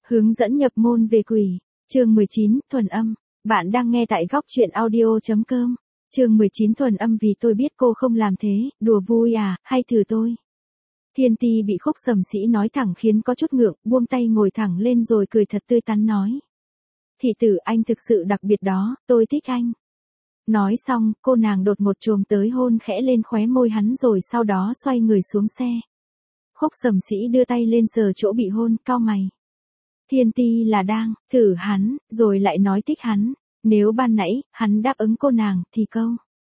Hướng dẫn nhập môn về quỷ. Chương 19, thuần âm. Bạn đang nghe tại góc truyện audio.com. Chương 19 thuần âm vì tôi biết cô không làm thế, đùa vui à, hay thử tôi. Thiên Ti bị Khúc Sầm Sĩ nói thẳng khiến có chút ngượng, buông tay ngồi thẳng lên rồi cười thật tươi tắn nói. Thị tử anh thực sự đặc biệt đó, tôi thích anh. Nói xong, cô nàng đột ngột chồm tới hôn khẽ lên khóe môi hắn rồi sau đó xoay người xuống xe. Khúc Sầm Sĩ đưa tay lên sờ chỗ bị hôn, cau mày. Thiên Ti là đang thử hắn, rồi lại nói thích hắn. Nếu ban nãy, hắn đáp ứng cô nàng, thì câu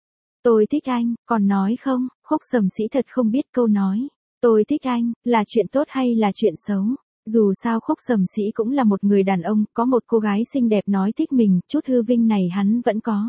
tôi thích anh, còn nói không, Khúc Sầm Sĩ thật không biết câu nói tôi thích anh, là chuyện tốt hay là chuyện xấu. Dù sao Khúc Sầm Sĩ cũng là một người đàn ông, có một cô gái xinh đẹp nói thích mình, chút hư vinh này hắn vẫn có.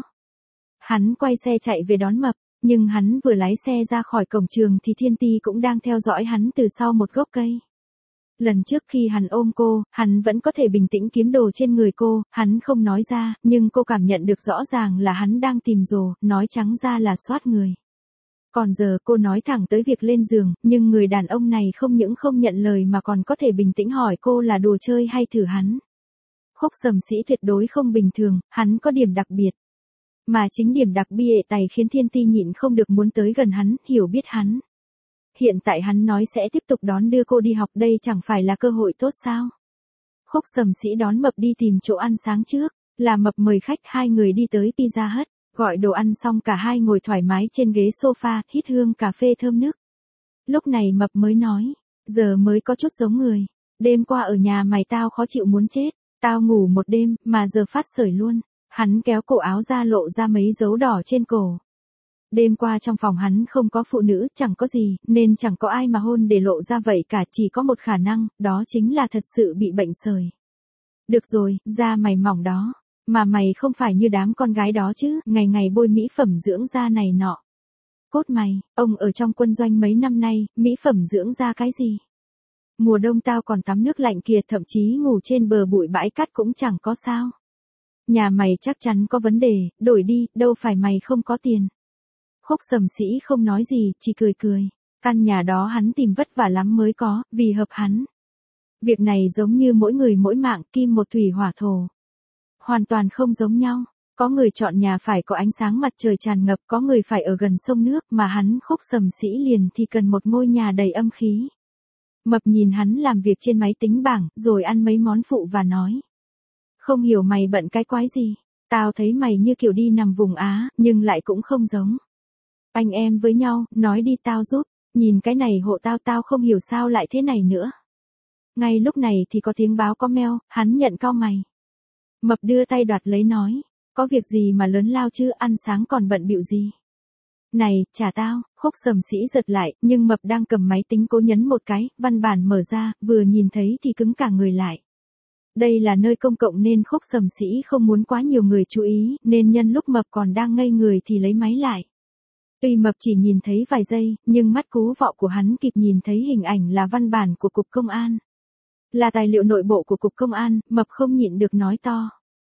Hắn quay xe chạy về đón Mập, nhưng hắn vừa lái xe ra khỏi cổng trường thì Thiên Ti cũng đang theo dõi hắn từ sau một gốc cây. Lần trước khi hắn ôm cô, hắn vẫn có thể bình tĩnh kiếm đồ trên người cô, hắn không nói ra, nhưng cô cảm nhận được rõ ràng là hắn đang tìm rồ, nói trắng ra là soát người. Còn giờ cô nói thẳng tới việc lên giường, nhưng người đàn ông này không những không nhận lời mà còn có thể bình tĩnh hỏi cô là đùa chơi hay thử hắn. Khúc Sầm Sĩ tuyệt đối không bình thường, hắn có điểm đặc biệt. Mà chính điểm đặc biệt này khiến Thiên Ti nhịn không được muốn tới gần hắn, hiểu biết hắn. Hiện tại hắn nói sẽ tiếp tục đón đưa cô đi học, đây chẳng phải là cơ hội tốt sao? Khúc Sầm Sĩ đón Mập đi tìm chỗ ăn sáng trước, là Mập mời khách, hai người đi tới Pizza Hut, gọi đồ ăn xong cả hai ngồi thoải mái trên ghế sofa, hít hương cà phê thơm nức. Lúc này Mập mới nói, giờ mới có chút giống người. Đêm qua ở nhà mày tao khó chịu muốn chết, tao ngủ một đêm, mà giờ phát sởi luôn. Hắn kéo cổ áo ra lộ ra mấy dấu đỏ trên cổ. Đêm qua trong phòng hắn không có phụ nữ, chẳng có gì, nên chẳng có ai mà hôn để lộ ra vậy cả, chỉ có một khả năng, đó chính là thật sự bị bệnh sởi. Được rồi, da mày mỏng đó, mà mày không phải như đám con gái đó chứ, ngày ngày bôi mỹ phẩm dưỡng da này nọ. Cốt mày, ông ở trong quân doanh mấy năm nay, mỹ phẩm dưỡng da cái gì? Mùa đông tao còn tắm nước lạnh kìa, thậm chí ngủ trên bờ bụi bãi cát cũng chẳng có sao. Nhà mày chắc chắn có vấn đề, đổi đi, đâu phải mày không có tiền. Khúc Sầm Sĩ không nói gì, chỉ cười cười. Căn nhà đó hắn tìm vất vả lắm mới có, vì hợp hắn. Việc này giống như mỗi người mỗi mạng, kim một thủy hỏa thổ. Hoàn toàn không giống nhau. Có người chọn nhà phải có ánh sáng mặt trời tràn ngập, có người phải ở gần sông nước, mà hắn Khúc Sầm Sĩ liền thì cần một ngôi nhà đầy âm khí. Mập nhìn hắn làm việc trên máy tính bảng, rồi ăn mấy món phụ và nói. Không hiểu mày bận cái quái gì. Tao thấy mày như kiểu đi nằm vùng Á, nhưng lại cũng không giống. Anh em với nhau, nói đi tao giúp, nhìn cái này hộ tao, tao không hiểu sao lại thế này nữa. Ngay lúc này thì có tiếng báo có mail, hắn nhận cau mày. Mập đưa tay đoạt lấy nói, có việc gì mà lớn lao chứ, ăn sáng còn bận bịu gì. Này, trả tao, Khúc Sầm Sĩ giật lại, nhưng Mập đang cầm máy tính cố nhấn một cái, văn bản mở ra, vừa nhìn thấy thì cứng cả người lại. Đây là nơi công cộng nên Khúc Sầm Sĩ không muốn quá nhiều người chú ý, nên nhân lúc Mập còn đang ngây người thì lấy máy lại. Tuy Mập chỉ nhìn thấy vài giây, nhưng mắt cú vọ của hắn kịp nhìn thấy hình ảnh là văn bản của Cục Công an. Là tài liệu nội bộ của Cục Công an, Mập không nhịn được nói to.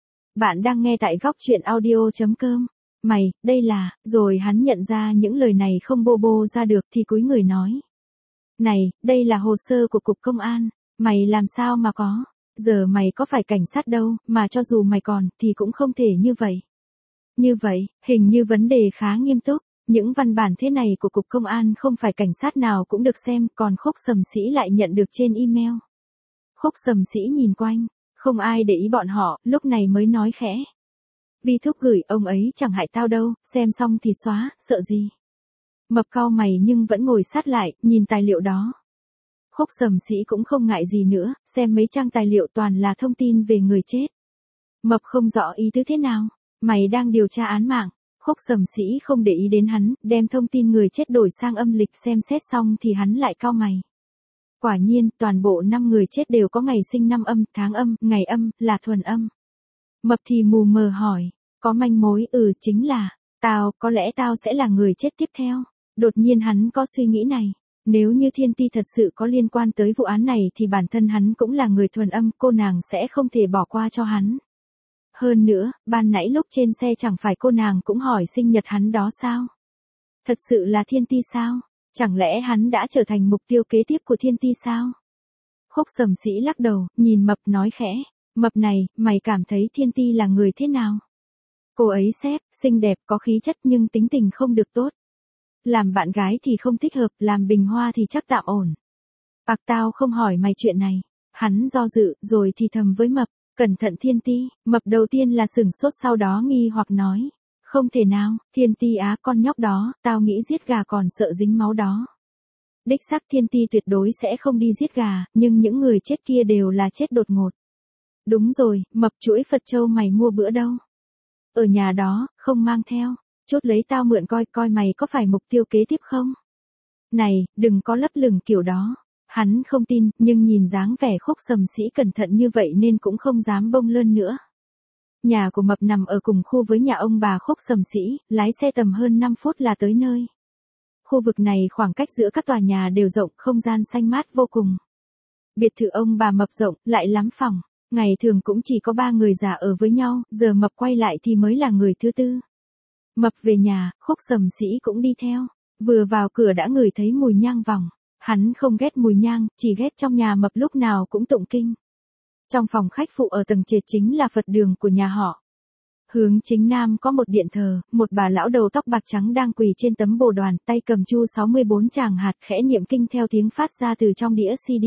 Bạn đang nghe tại góc truyện audio.com. Mày, đây là, rồi hắn nhận ra những lời này không bô bô ra được thì cúi người nói. Này, đây là hồ sơ của Cục Công an, mày làm sao mà có, giờ mày có phải cảnh sát đâu, mà cho dù mày còn, thì cũng không thể như vậy. Như vậy, hình như vấn đề khá nghiêm túc. Những văn bản thế này của Cục Công an không phải cảnh sát nào cũng được xem, còn Khúc Sầm Sĩ lại nhận được trên email. Khúc Sầm Sĩ nhìn quanh, không ai để ý bọn họ, lúc này mới nói khẽ. Vi Thúc gửi, ông ấy chẳng hại tao đâu, xem xong thì xóa, sợ gì. Mập cau mày nhưng vẫn ngồi sát lại, nhìn tài liệu đó. Khúc Sầm Sĩ cũng không ngại gì nữa, xem mấy trang tài liệu toàn là thông tin về người chết. Mập không rõ ý tứ thế nào, mày đang điều tra án mạng. Khúc Sầm Sĩ không để ý đến hắn, đem thông tin người chết đổi sang âm lịch xem xét xong thì hắn lại cau mày. Quả nhiên, toàn bộ 5 người chết đều có ngày sinh năm âm, tháng âm, ngày âm, là thuần âm. Mập thì mù mờ hỏi, có manh mối, chính là, có lẽ tao sẽ là người chết tiếp theo. Đột nhiên hắn có suy nghĩ này, nếu như Thiên Ti thật sự có liên quan tới vụ án này thì bản thân hắn cũng là người thuần âm, cô nàng sẽ không thể bỏ qua cho hắn. Hơn nữa, ban nãy lúc trên xe chẳng phải cô nàng cũng hỏi sinh nhật hắn đó sao? Thật sự là Thiên Ti sao? Chẳng lẽ hắn đã trở thành mục tiêu kế tiếp của Thiên Ti sao? Khúc Sầm Sĩ lắc đầu, nhìn Mập nói khẽ, Mập này, mày cảm thấy Thiên Ti là người thế nào? Cô ấy xếp, xinh đẹp, có khí chất nhưng tính tình không được tốt. Làm bạn gái thì không thích hợp, làm bình hoa thì chắc tạm ổn. Tao không hỏi mày chuyện này. Hắn do dự, rồi thì thầm với Mập, cẩn thận Thiên Ti. Mập đầu tiên là sửng sốt, sau đó nghi hoặc nói, không thể nào, Thiên Ti á, con nhóc đó, tao nghĩ giết gà còn sợ dính máu đó. Đích xác Thiên Ti tuyệt đối sẽ không đi giết gà, nhưng những người chết kia đều là chết đột ngột. Đúng rồi, Mập, chuỗi Phật châu mày mua bữa đâu? Ở nhà đó, không mang theo. Chốt lấy tao mượn coi mày có phải mục tiêu kế tiếp không? Này, đừng có lấp lửng kiểu đó. Hắn không tin, nhưng nhìn dáng vẻ Khúc Sầm Sĩ cẩn thận như vậy nên cũng không dám bông lơn nữa. Nhà của Mập nằm ở cùng khu với nhà ông bà Khúc Sầm Sĩ, lái xe tầm hơn 5 phút là tới nơi. Khu vực này khoảng cách giữa các tòa nhà đều rộng, không gian xanh mát vô cùng. Biệt thự ông bà Mập rộng, lại lắm phòng. Ngày thường cũng chỉ có 3 người già ở với nhau, giờ Mập quay lại thì mới là người thứ tư. Mập về nhà, Khúc Sầm Sĩ cũng đi theo. Vừa vào cửa đã ngửi thấy mùi nhang vòng. Hắn không ghét mùi nhang, chỉ ghét trong nhà Mập lúc nào cũng tụng kinh. Trong phòng khách phụ ở tầng trệt chính là Phật đường của nhà họ. Hướng chính nam có một điện thờ, một bà lão đầu tóc bạc trắng đang quỳ trên tấm bồ đoàn, tay cầm chu 64 tràng hạt khẽ niệm kinh theo tiếng phát ra từ trong đĩa CD.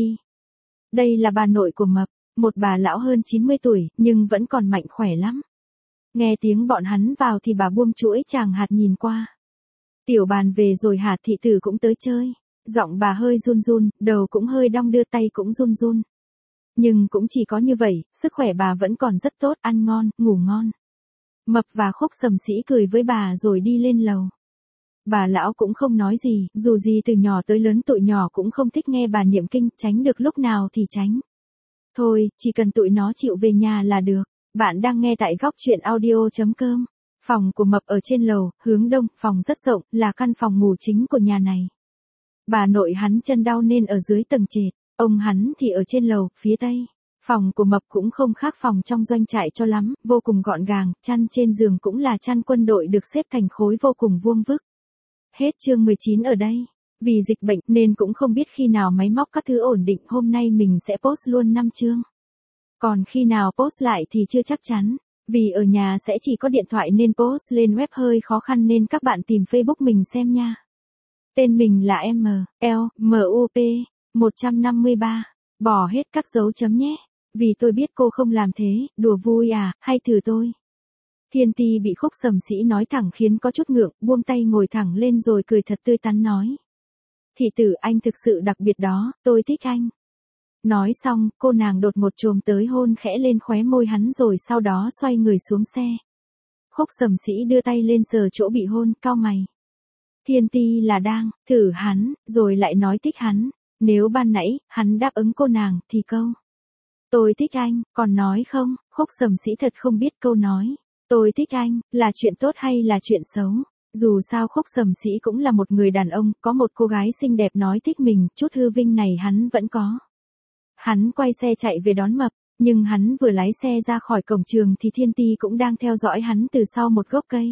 Đây là bà nội của Mập, một bà lão hơn 90 tuổi, nhưng vẫn còn mạnh khỏe lắm. Nghe tiếng bọn hắn vào thì bà buông chuỗi tràng hạt nhìn qua. Tiểu Bàn về rồi hả, thị tử cũng tới chơi. Giọng bà hơi run run, đầu cũng hơi đong đưa, tay cũng run run. Nhưng cũng chỉ có như vậy, sức khỏe bà vẫn còn rất tốt, ăn ngon, ngủ ngon. Mập và Khúc Sầm Sĩ cười với bà rồi đi lên lầu. Bà lão cũng không nói gì, dù gì từ nhỏ tới lớn tụi nhỏ cũng không thích nghe bà niệm kinh, tránh được lúc nào thì tránh. Thôi, chỉ cần tụi nó chịu về nhà là được. Bạn đang nghe tại góc truyện audio.com. Phòng của Mập ở trên lầu, hướng đông, phòng rất rộng, là căn phòng ngủ chính của nhà này. Bà nội hắn chân đau nên ở dưới tầng trệt, ông hắn thì ở trên lầu, phía tây. Phòng của Mập cũng không khác phòng trong doanh trại cho lắm, vô cùng gọn gàng, chăn trên giường cũng là chăn quân đội được xếp thành khối vô cùng vuông vức. Hết chương 19 ở đây. Vì dịch bệnh nên cũng không biết khi nào máy móc các thứ ổn định, hôm nay mình sẽ post luôn 5 chương. Còn khi nào post lại thì chưa chắc chắn. Vì ở nhà sẽ chỉ có điện thoại nên post lên web hơi khó khăn, nên các bạn tìm Facebook mình xem nha. Tên mình là MLMUP 153. Bỏ hết các dấu chấm nhé. Vì tôi biết cô không làm thế, đùa vui à, hay thử tôi. Thiên Ti bị Khúc Sầm Sĩ nói thẳng khiến có chút ngượng, buông tay ngồi thẳng lên rồi cười thật tươi tắn nói. Thị tử, anh thực sự đặc biệt đó, tôi thích anh. Nói xong, cô nàng đột ngột chồm tới hôn khẽ lên khóe môi hắn rồi sau đó xoay người xuống xe. Khúc Sầm Sĩ đưa tay lên sờ chỗ bị hôn, cau mày. Thiên Ti là đang thử hắn, rồi lại nói thích hắn. Nếu ban nãy, hắn đáp ứng cô nàng, thì câu tôi thích anh, còn nói không? Khúc Sầm Sĩ thật không biết câu nói tôi thích anh là chuyện tốt hay là chuyện xấu. Dù sao Khúc Sầm Sĩ cũng là một người đàn ông, có một cô gái xinh đẹp nói thích mình, chút hư vinh này hắn vẫn có. Hắn quay xe chạy về đón Mập, nhưng hắn vừa lái xe ra khỏi cổng trường thì Thiên Ti cũng đang theo dõi hắn từ sau một gốc cây.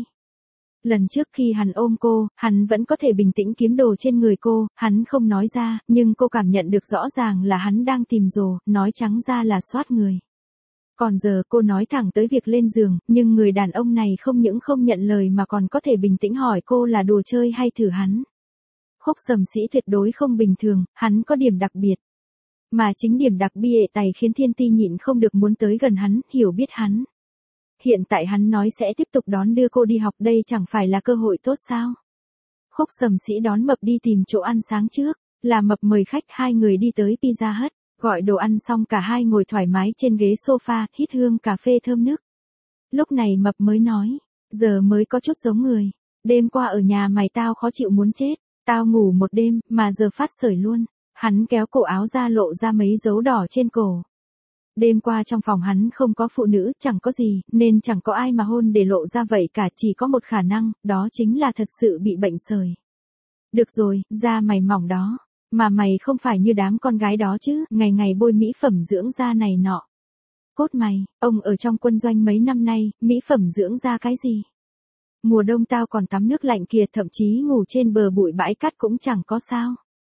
Lần trước khi hắn ôm cô, hắn vẫn có thể bình tĩnh kiếm đồ trên người cô, hắn không nói ra, nhưng cô cảm nhận được rõ ràng là hắn đang tìm rồ, nói trắng ra là soát người. Còn giờ cô nói thẳng tới việc lên giường, nhưng người đàn ông này không những không nhận lời mà còn có thể bình tĩnh hỏi cô là đùa chơi hay thử hắn. Khúc Sầm Sĩ tuyệt đối không bình thường, hắn có điểm đặc biệt. Mà chính điểm đặc biệt này khiến Thiên Ti nhịn không được muốn tới gần hắn, hiểu biết hắn. Hiện tại hắn nói sẽ tiếp tục đón đưa cô đi học, đây chẳng phải là cơ hội tốt sao? Khúc Sầm Sĩ đón Mập đi tìm chỗ ăn sáng trước, là Mập mời khách, hai người đi tới Pizza Hut, gọi đồ ăn xong cả hai ngồi thoải mái trên ghế sofa, hít hương cà phê thơm nức. Lúc này Mập mới nói, giờ mới có chút giống người, đêm qua ở nhà mày tao khó chịu muốn chết, tao ngủ một đêm, mà giờ phát sởi luôn. Hắn kéo cổ áo ra lộ ra mấy dấu đỏ trên cổ. Đêm qua trong phòng hắn không có phụ nữ, chẳng có gì, nên chẳng có ai mà hôn để lộ ra vậy cả, chỉ có một khả năng, đó chính là thật sự bị bệnh sởi. Được rồi, da mày mỏng đó, mà mày không phải như đám con gái đó chứ, ngày ngày bôi mỹ phẩm dưỡng da này nọ. Cốt mày, ông ở trong quân doanh mấy năm nay, mỹ phẩm dưỡng da cái gì? Mùa đông tao còn tắm nước lạnh kìa, thậm chí ngủ trên bờ bụi bãi cát cũng chẳng có sao.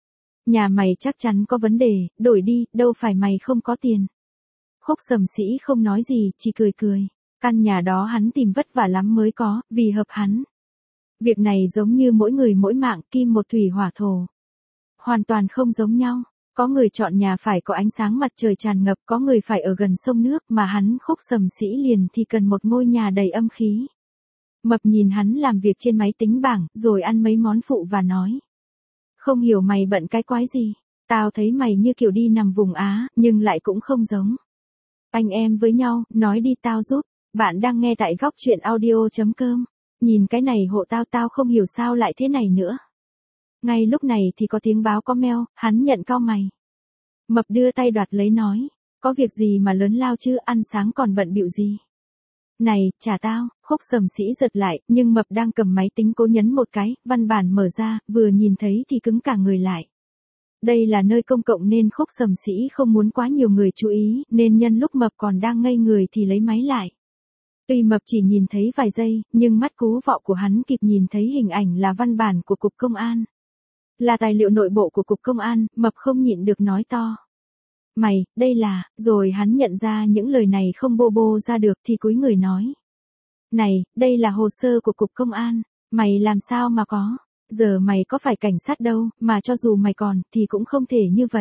Nhà mày chắc chắn có vấn đề, đổi đi, đâu phải mày không có tiền. Khúc Sầm Sĩ không nói gì, chỉ cười cười. Căn nhà đó hắn tìm vất vả lắm mới có, vì hợp hắn. Việc này giống như mỗi người mỗi mạng, kim một thủy hỏa thổ. Hoàn toàn không giống nhau. Có người chọn nhà phải có ánh sáng mặt trời tràn ngập, có người phải ở gần sông nước, mà hắn Khúc Sầm Sĩ liền thì cần một ngôi nhà đầy âm khí. Mập nhìn hắn làm việc trên máy tính bảng, rồi ăn mấy món phụ và nói. Không hiểu mày bận cái quái gì, tao thấy mày như kiểu đi nằm vùng Á, nhưng lại cũng không giống. Anh em với nhau, nói đi tao giúp. Bạn đang nghe tại góc truyện audio.com. Nhìn cái này hộ tao không hiểu sao lại thế này nữa. Ngay lúc này thì có tiếng báo có mail, hắn nhận cau mày. Mập đưa tay đoạt lấy nói. Có việc gì mà lớn lao chứ, ăn sáng còn bận bịu gì. Này, trả tao. Khúc Sầm Sĩ giật lại, nhưng Mập đang cầm máy tính cố nhấn một cái, văn bản mở ra, vừa nhìn thấy thì cứng cả người lại. Đây là nơi công cộng nên Khúc Sầm Sĩ không muốn quá nhiều người chú ý, nên nhân lúc Mập còn đang ngây người thì lấy máy lại. Tuy Mập chỉ nhìn thấy vài giây, nhưng mắt cú vọ của hắn kịp nhìn thấy hình ảnh là văn bản của Cục Công an. Là tài liệu nội bộ của Cục Công an, Mập không nhịn được nói to. Mày, đây là, rồi hắn nhận ra những lời này không bô bô ra được thì cúi người nói. Này, đây là hồ sơ của Cục Công an, mày làm sao mà có, giờ mày có phải cảnh sát đâu, mà cho dù mày còn, thì cũng không thể như vậy.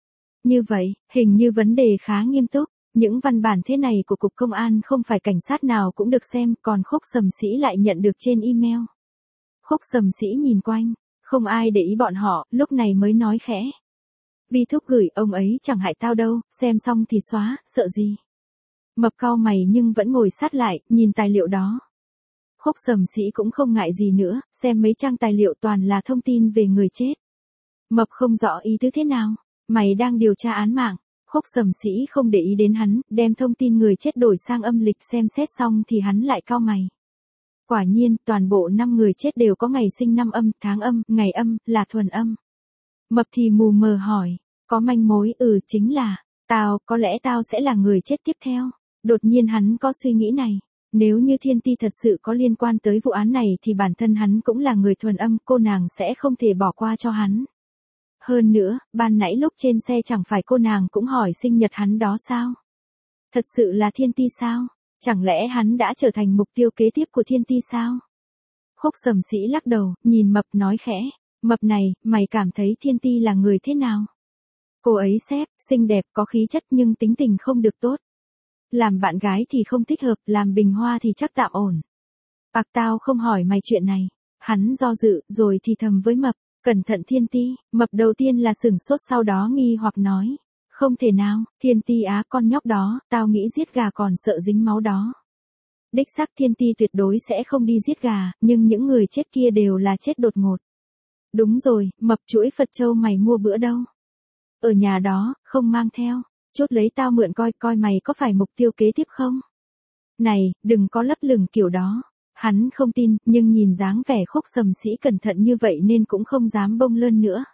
Như vậy, hình như vấn đề khá nghiêm túc, những văn bản thế này của Cục Công an không phải cảnh sát nào cũng được xem, còn Khúc Sầm Sĩ lại nhận được trên email. Khúc Sầm Sĩ nhìn quanh, không ai để ý bọn họ, lúc này mới nói khẽ. Vi Thúc gửi, ông ấy chẳng hại tao đâu, xem xong thì xóa, sợ gì. Mập cau mày nhưng vẫn ngồi sát lại, nhìn tài liệu đó. Khúc Sầm Sĩ cũng không ngại gì nữa, xem mấy trang tài liệu toàn là thông tin về người chết. Mập không rõ ý tứ thế nào, mày đang điều tra án mạng. Khúc Sầm Sĩ không để ý đến hắn, đem thông tin người chết đổi sang âm lịch xem xét xong thì hắn lại cau mày. Quả nhiên, toàn bộ 5 người chết đều có ngày sinh năm âm, tháng âm, ngày âm, là thuần âm. Mập thì mù mờ hỏi, có manh mối, chính là, có lẽ tao sẽ là người chết tiếp theo. Đột nhiên hắn có suy nghĩ này, nếu như Thiên Ti thật sự có liên quan tới vụ án này thì bản thân hắn cũng là người thuần âm, cô nàng sẽ không thể bỏ qua cho hắn. Hơn nữa, ban nãy lúc trên xe chẳng phải cô nàng cũng hỏi sinh nhật hắn đó sao? Thật sự là Thiên Ti sao? Chẳng lẽ hắn đã trở thành mục tiêu kế tiếp của Thiên Ti sao? Khúc Sầm Sĩ lắc đầu, nhìn Mập nói khẽ. Mập này, mày cảm thấy Thiên Ti là người thế nào? Cô ấy xinh đẹp, có khí chất nhưng tính tình không được tốt. Làm bạn gái thì không thích hợp, làm bình hoa thì chắc tạm ổn. Tao không hỏi mày chuyện này. Hắn do dự, rồi thì thầm với Mập. Cẩn thận Thiên Ti. Mập đầu tiên là sửng sốt, sau đó nghi hoặc nói. Không thể nào, Thiên Ti á, con nhóc đó, tao nghĩ giết gà còn sợ dính máu đó. Đích xác Thiên Ti tuyệt đối sẽ không đi giết gà, nhưng những người chết kia đều là chết đột ngột. Đúng rồi, Mập, chuỗi Phật châu mày mua bữa đâu? Ở nhà đó, không mang theo. Chốt lấy tao mượn coi mày có phải mục tiêu kế tiếp không? Này, đừng có lấp lửng kiểu đó. Hắn không tin, nhưng nhìn dáng vẻ Khúc Sầm Sĩ cẩn thận như vậy nên cũng không dám bông lơn nữa.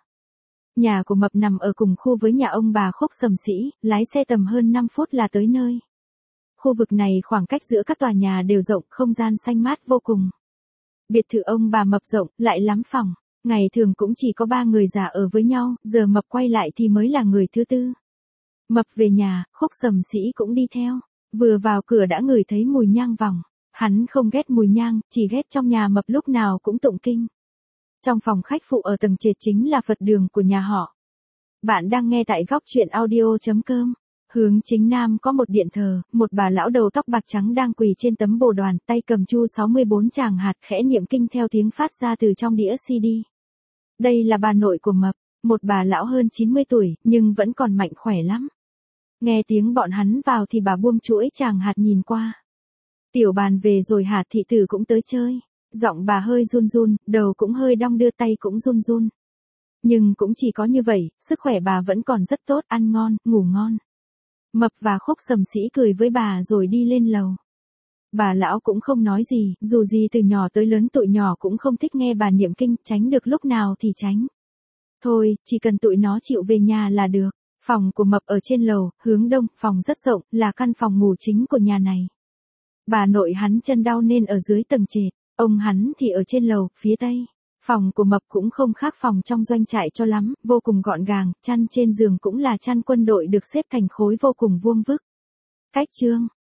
Nhà của Mập nằm ở cùng khu với nhà ông bà Khúc Sầm Sĩ, lái xe tầm hơn 5 phút là tới nơi. Khu vực này khoảng cách giữa các tòa nhà đều rộng, không gian xanh mát vô cùng. Biệt thự ông bà Mập rộng, lại lắm phòng. Ngày thường cũng chỉ có 3 người già ở với nhau, giờ Mập quay lại thì mới là người thứ tư. Mập về nhà, Khúc Sầm Sĩ cũng đi theo. Vừa vào cửa đã ngửi thấy mùi nhang vòng. Hắn không ghét mùi nhang, chỉ ghét trong nhà Mập lúc nào cũng tụng kinh. Trong phòng khách phụ ở tầng trệt chính là Phật đường của nhà họ. Bạn đang nghe tại góc truyện audio.com. Hướng chính nam có một điện thờ, một bà lão đầu tóc bạc trắng đang quỳ trên tấm bồ đoàn, tay cầm chu 64 tràng hạt, khẽ niệm kinh theo tiếng phát ra từ trong đĩa CD. Đây là bà nội của Mập, một bà lão hơn 90 tuổi, nhưng vẫn còn mạnh khỏe lắm. Nghe tiếng bọn hắn vào thì bà buông chuỗi tràng hạt nhìn qua. Tiểu Bàn về rồi hả, thị tử cũng tới chơi. Giọng bà hơi run run, đầu cũng hơi đong đưa, tay cũng run run. Nhưng cũng chỉ có như vậy, sức khỏe bà vẫn còn rất tốt, ăn ngon, ngủ ngon. Mập và Khúc Sầm Sĩ cười với bà rồi đi lên lầu. Bà lão cũng không nói gì, dù gì từ nhỏ tới lớn tụi nhỏ cũng không thích nghe bà niệm kinh, tránh được lúc nào thì tránh. Thôi, chỉ cần tụi nó chịu về nhà là được. Phòng của Mập ở trên lầu, hướng đông, phòng rất rộng, là căn phòng ngủ chính của nhà này. Bà nội hắn chân đau nên ở dưới tầng trệt, ông hắn thì ở trên lầu, phía tây. Phòng của Mập cũng không khác phòng trong doanh trại cho lắm, vô cùng gọn gàng, chăn trên giường cũng là chăn quân đội được xếp thành khối vô cùng vuông vức. Cách chương